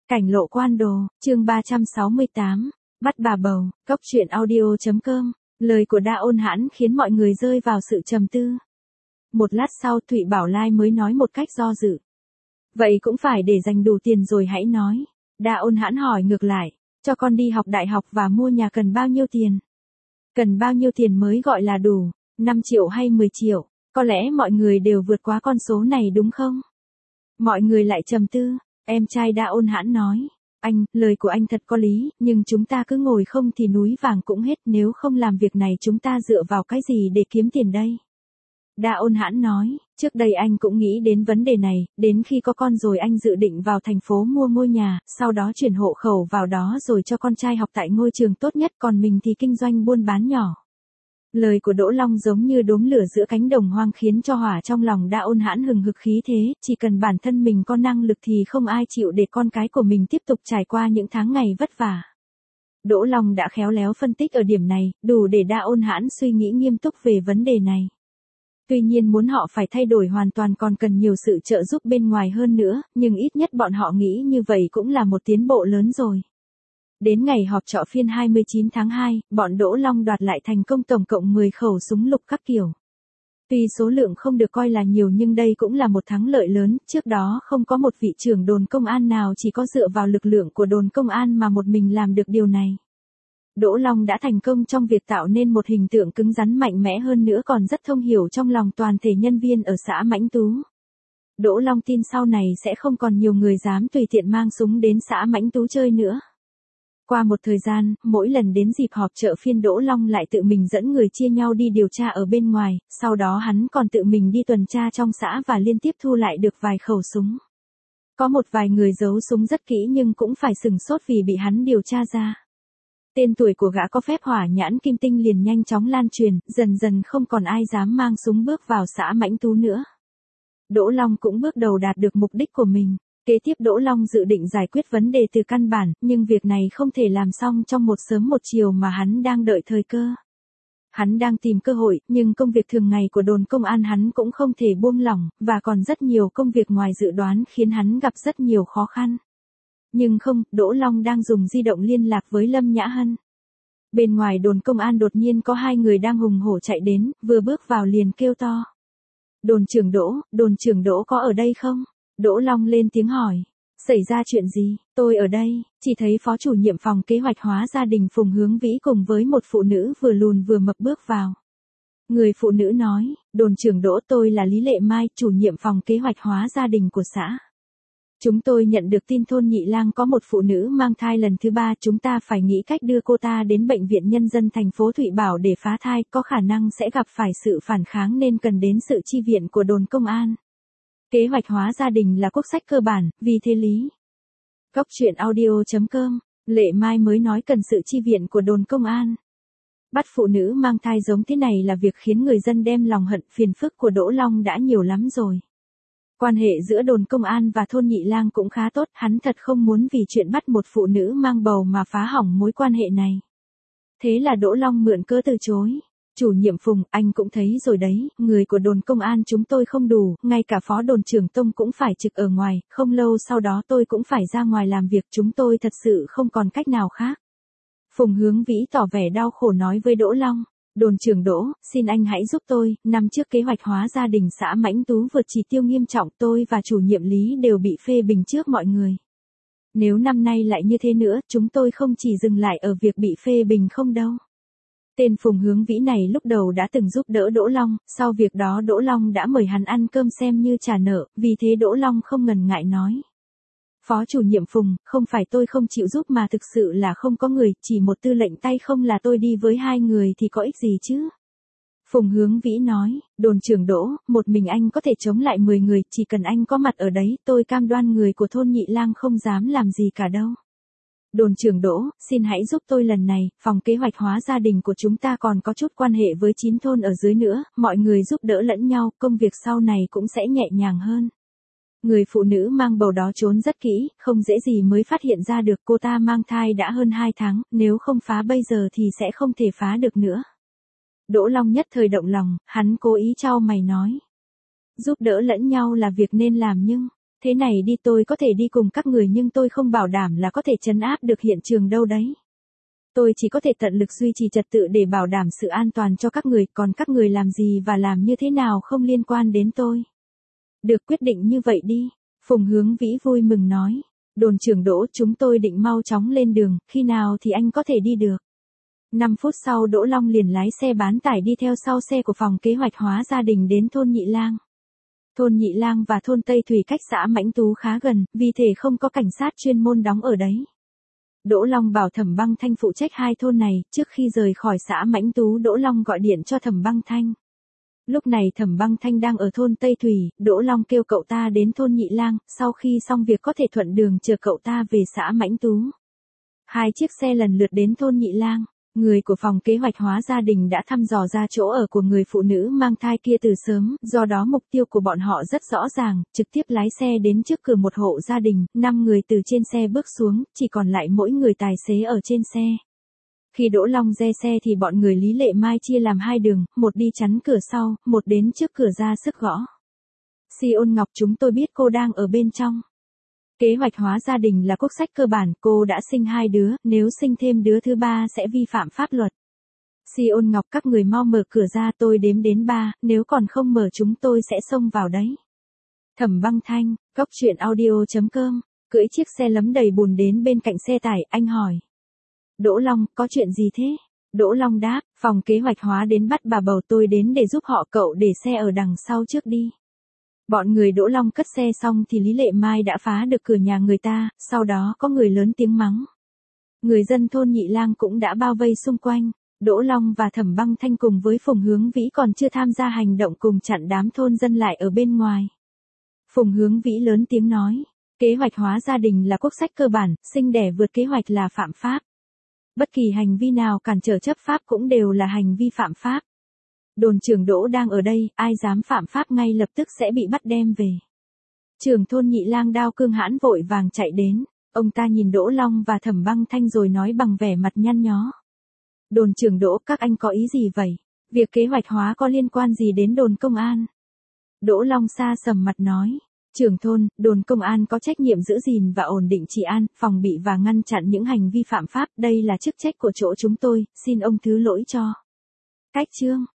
Cảnh lộ quan đồ, chương 368, bắt bà bầu, cóc truyện audio.com, lời của Đa Ôn Hãn khiến mọi người rơi vào sự trầm tư. Một lát sau Thụy Bảo Lai mới nói một cách do dự. Vậy cũng phải để dành đủ tiền rồi hãy nói. Đa Ôn Hãn hỏi ngược lại, cho con đi học đại học và mua nhà cần bao nhiêu tiền? Cần bao nhiêu tiền mới gọi là đủ, 5 triệu hay 10 triệu? Có lẽ mọi người đều vượt quá con số này đúng không? Mọi người lại trầm tư. Em trai Đa Ôn Hãn nói, anh, lời của anh thật có lý, nhưng chúng ta cứ ngồi không thì núi vàng cũng hết, nếu không làm việc này chúng ta dựa vào cái gì để kiếm tiền đây? Đa Ôn Hãn nói, trước đây anh cũng nghĩ đến vấn đề này, đến khi có con rồi anh dự định vào thành phố mua ngôi nhà, sau đó chuyển hộ khẩu vào đó rồi cho con trai học tại ngôi trường tốt nhất, còn mình thì kinh doanh buôn bán nhỏ. Lời của Đỗ Long giống như đốm lửa giữa cánh đồng hoang khiến cho hỏa trong lòng Đa Ôn Hãn hừng hực khí thế, chỉ cần bản thân mình có năng lực thì không ai chịu để con cái của mình tiếp tục trải qua những tháng ngày vất vả. Đỗ Long đã khéo léo phân tích ở điểm này, đủ để Đa Ôn Hãn suy nghĩ nghiêm túc về vấn đề này. Tuy nhiên muốn họ phải thay đổi hoàn toàn còn cần nhiều sự trợ giúp bên ngoài hơn nữa, nhưng ít nhất bọn họ nghĩ như vậy cũng là một tiến bộ lớn rồi. Đến ngày họp chợ phiên 29 tháng 2, bọn Đỗ Long đoạt lại thành công tổng cộng 10 khẩu súng lục các kiểu. Tuy số lượng không được coi là nhiều nhưng đây cũng là một thắng lợi lớn, trước đó không có một vị trưởng đồn công an nào chỉ có dựa vào lực lượng của đồn công an mà một mình làm được điều này. Đỗ Long đã thành công trong việc tạo nên một hình tượng cứng rắn mạnh mẽ hơn nữa còn rất thông hiểu trong lòng toàn thể nhân viên ở xã Mãnh Tú. Đỗ Long tin sau này sẽ không còn nhiều người dám tùy tiện mang súng đến xã Mãnh Tú chơi nữa. Qua một thời gian, mỗi lần đến dịp họp chợ phiên Đỗ Long lại tự mình dẫn người chia nhau đi điều tra ở bên ngoài, sau đó hắn còn tự mình đi tuần tra trong xã và liên tiếp thu lại được vài khẩu súng. Có một vài người giấu súng rất kỹ nhưng cũng phải sửng sốt vì bị hắn điều tra ra. Tên tuổi của gã có phép hỏa nhãn kim tinh liền nhanh chóng lan truyền, dần dần không còn ai dám mang súng bước vào xã Mãnh Tú nữa. Đỗ Long cũng bước đầu đạt được mục đích của mình. Kế tiếp Đỗ Long dự định giải quyết vấn đề từ căn bản, nhưng việc này không thể làm xong trong một sớm một chiều mà hắn đang đợi thời cơ. Hắn đang tìm cơ hội, nhưng công việc thường ngày của đồn công an hắn cũng không thể buông lỏng, và còn rất nhiều công việc ngoài dự đoán khiến hắn gặp rất nhiều khó khăn. Nhưng không, Đỗ Long đang dùng di động liên lạc với Lâm Nhã Hân. Bên ngoài đồn công an đột nhiên có hai người đang hùng hổ chạy đến, vừa bước vào liền kêu to. Đồn trưởng Đỗ có ở đây không? Đỗ Long lên tiếng hỏi. Xảy ra chuyện gì? Tôi ở đây, chỉ thấy phó chủ nhiệm phòng kế hoạch hóa gia đình Phùng Hướng Vĩ cùng với một phụ nữ vừa lùn vừa mập bước vào. Người phụ nữ nói, đồn trưởng Đỗ, tôi là Lý Lệ Mai, chủ nhiệm phòng kế hoạch hóa gia đình của xã. Chúng tôi nhận được tin thôn Nhị Lang có một phụ nữ mang thai lần thứ 3, chúng ta phải nghĩ cách đưa cô ta đến bệnh viện nhân dân thành phố Thụy Bảo để phá thai, có khả năng sẽ gặp phải sự phản kháng nên cần đến sự chi viện của đồn công an. Kế hoạch hóa gia đình là quốc sách cơ bản, vì thế Lý. Cóc truyện audio.com, Lệ Mai mới nói cần sự chi viện của đồn công an. Bắt phụ nữ mang thai giống thế này là việc khiến người dân đem lòng hận, phiền phức của Đỗ Long đã nhiều lắm rồi. Quan hệ giữa đồn công an và thôn Nhị Lang cũng khá tốt, hắn thật không muốn vì chuyện bắt một phụ nữ mang bầu mà phá hỏng mối quan hệ này. Thế là Đỗ Long mượn cớ từ chối. Chủ nhiệm Phùng, anh cũng thấy rồi đấy, người của đồn công an chúng tôi không đủ, ngay cả phó đồn trưởng Tông cũng phải trực ở ngoài, không lâu sau đó tôi cũng phải ra ngoài làm việc, chúng tôi thật sự không còn cách nào khác. Phùng Hướng Vĩ tỏ vẻ đau khổ nói với Đỗ Long, đồn trưởng Đỗ, xin anh hãy giúp tôi, năm trước kế hoạch hóa gia đình xã Mãnh Tú vượt chỉ tiêu nghiêm trọng, tôi và chủ nhiệm Lý đều bị phê bình trước mọi người. Nếu năm nay lại như thế nữa, chúng tôi không chỉ dừng lại ở việc bị phê bình không đâu. Tên Phùng Hướng Vĩ này lúc đầu đã từng giúp đỡ Đỗ Long, sau việc đó Đỗ Long đã mời hắn ăn cơm xem như trả nợ, vì thế Đỗ Long không ngần ngại nói. Phó chủ nhiệm Phùng, không phải tôi không chịu giúp mà thực sự là không có người, chỉ một tư lệnh tay không là tôi đi với 2 người thì có ích gì chứ? Phùng Hướng Vĩ nói, đồn trưởng Đỗ, một mình anh có thể chống lại 10 người, chỉ cần anh có mặt ở đấy, tôi cam đoan người của thôn Nhị Lang không dám làm gì cả đâu. Đồn trưởng Đỗ, xin hãy giúp tôi lần này, phòng kế hoạch hóa gia đình của chúng ta còn có chút quan hệ với 9 thôn ở dưới nữa, mọi người giúp đỡ lẫn nhau, công việc sau này cũng sẽ nhẹ nhàng hơn. Người phụ nữ mang bầu đó trốn rất kỹ, không dễ gì mới phát hiện ra được cô ta mang thai đã hơn 2 tháng, nếu không phá bây giờ thì sẽ không thể phá được nữa. Đỗ Long nhất thời động lòng, hắn cố ý trao mày nói. Giúp đỡ lẫn nhau là việc nên làm nhưng, Thế này đi, tôi có thể đi cùng các người nhưng tôi không bảo đảm là có thể trấn áp được hiện trường đâu đấy. Tôi chỉ có thể tận lực duy trì trật tự để bảo đảm sự an toàn cho các người, còn các người làm gì và làm như thế nào không liên quan đến tôi. Được, quyết định như vậy đi. Phùng Hướng Vĩ vui mừng nói. Đồn trưởng Đỗ, chúng tôi định mau chóng lên đường, khi nào thì anh có thể đi được? 5 phút sau Đỗ Long liền lái xe bán tải đi theo sau xe của phòng kế hoạch hóa gia đình đến thôn Nhị Lang. Thôn Nhị Lang và thôn Tây Thủy cách xã Mãnh Tú khá gần, vì thế không có cảnh sát chuyên môn đóng ở đấy. Đỗ Long bảo Thẩm Băng Thanh phụ trách hai thôn này, trước khi rời khỏi xã Mãnh Tú Đỗ Long gọi điện cho Thẩm Băng Thanh. Lúc này Thẩm Băng Thanh đang ở thôn Tây Thủy, Đỗ Long kêu cậu ta đến thôn Nhị Lang, sau khi xong việc có thể thuận đường chờ cậu ta về xã Mãnh Tú. Hai chiếc xe lần lượt đến thôn Nhị Lang. Người của phòng kế hoạch hóa gia đình đã thăm dò ra chỗ ở của người phụ nữ mang thai kia từ sớm, do đó mục tiêu của bọn họ rất rõ ràng, trực tiếp lái xe đến trước cửa một hộ gia đình, 5 người từ trên xe bước xuống, chỉ còn lại mỗi người tài xế ở trên xe. Khi Đỗ Long re xe thì bọn người Lý Lệ Mai chia làm hai đường, một đi chắn cửa sau, một đến trước cửa ra sức gõ. Si Ôn Ngọc, chúng tôi biết cô đang ở bên trong. Kế hoạch hóa gia đình là quốc sách cơ bản, cô đã sinh 2 đứa, nếu sinh thêm đứa thứ 3 sẽ vi phạm pháp luật. Si Ôn Ngọc, các người mau mở cửa ra, tôi đếm đến 3, nếu còn không mở chúng tôi sẽ xông vào đấy. Thẩm Băng Thanh, coctruyện.audio.com, cưỡi chiếc xe lấm đầy bùn đến bên cạnh xe tải, anh hỏi. Đỗ Long, có chuyện gì thế? Đỗ Long đáp, phòng kế hoạch hóa đến bắt bà bầu, tôi đến để giúp họ, cậu để xe ở đằng sau trước đi. Bọn người Đỗ Long cất xe xong thì Lý Lệ Mai đã phá được cửa nhà người ta, sau đó có người lớn tiếng mắng. Người dân thôn Nhị Lang cũng đã bao vây xung quanh, Đỗ Long và Thẩm Băng Thanh cùng với Phùng Hướng Vĩ còn chưa tham gia hành động cùng chặn đám thôn dân lại ở bên ngoài. Phùng Hướng Vĩ lớn tiếng nói, kế hoạch hóa gia đình là quốc sách cơ bản, sinh đẻ vượt kế hoạch là phạm pháp. Bất kỳ hành vi nào cản trở chấp pháp cũng đều là hành vi phạm pháp. Đồn trưởng Đỗ đang ở đây, ai dám phạm pháp ngay lập tức sẽ bị bắt đem về. Trưởng thôn Nhị Lang Đao Cương Hãn vội vàng chạy đến, ông ta nhìn Đỗ Long và Thẩm Băng Thanh rồi nói bằng vẻ mặt nhăn nhó. Đồn trưởng Đỗ, các anh có ý gì vậy? Việc kế hoạch hóa có liên quan gì đến đồn công an? Đỗ Long xa sầm mặt nói, trưởng thôn, đồn công an có trách nhiệm giữ gìn và ổn định trị an, phòng bị và ngăn chặn những hành vi phạm pháp, đây là chức trách của chỗ chúng tôi, xin ông thứ lỗi cho. Cách chương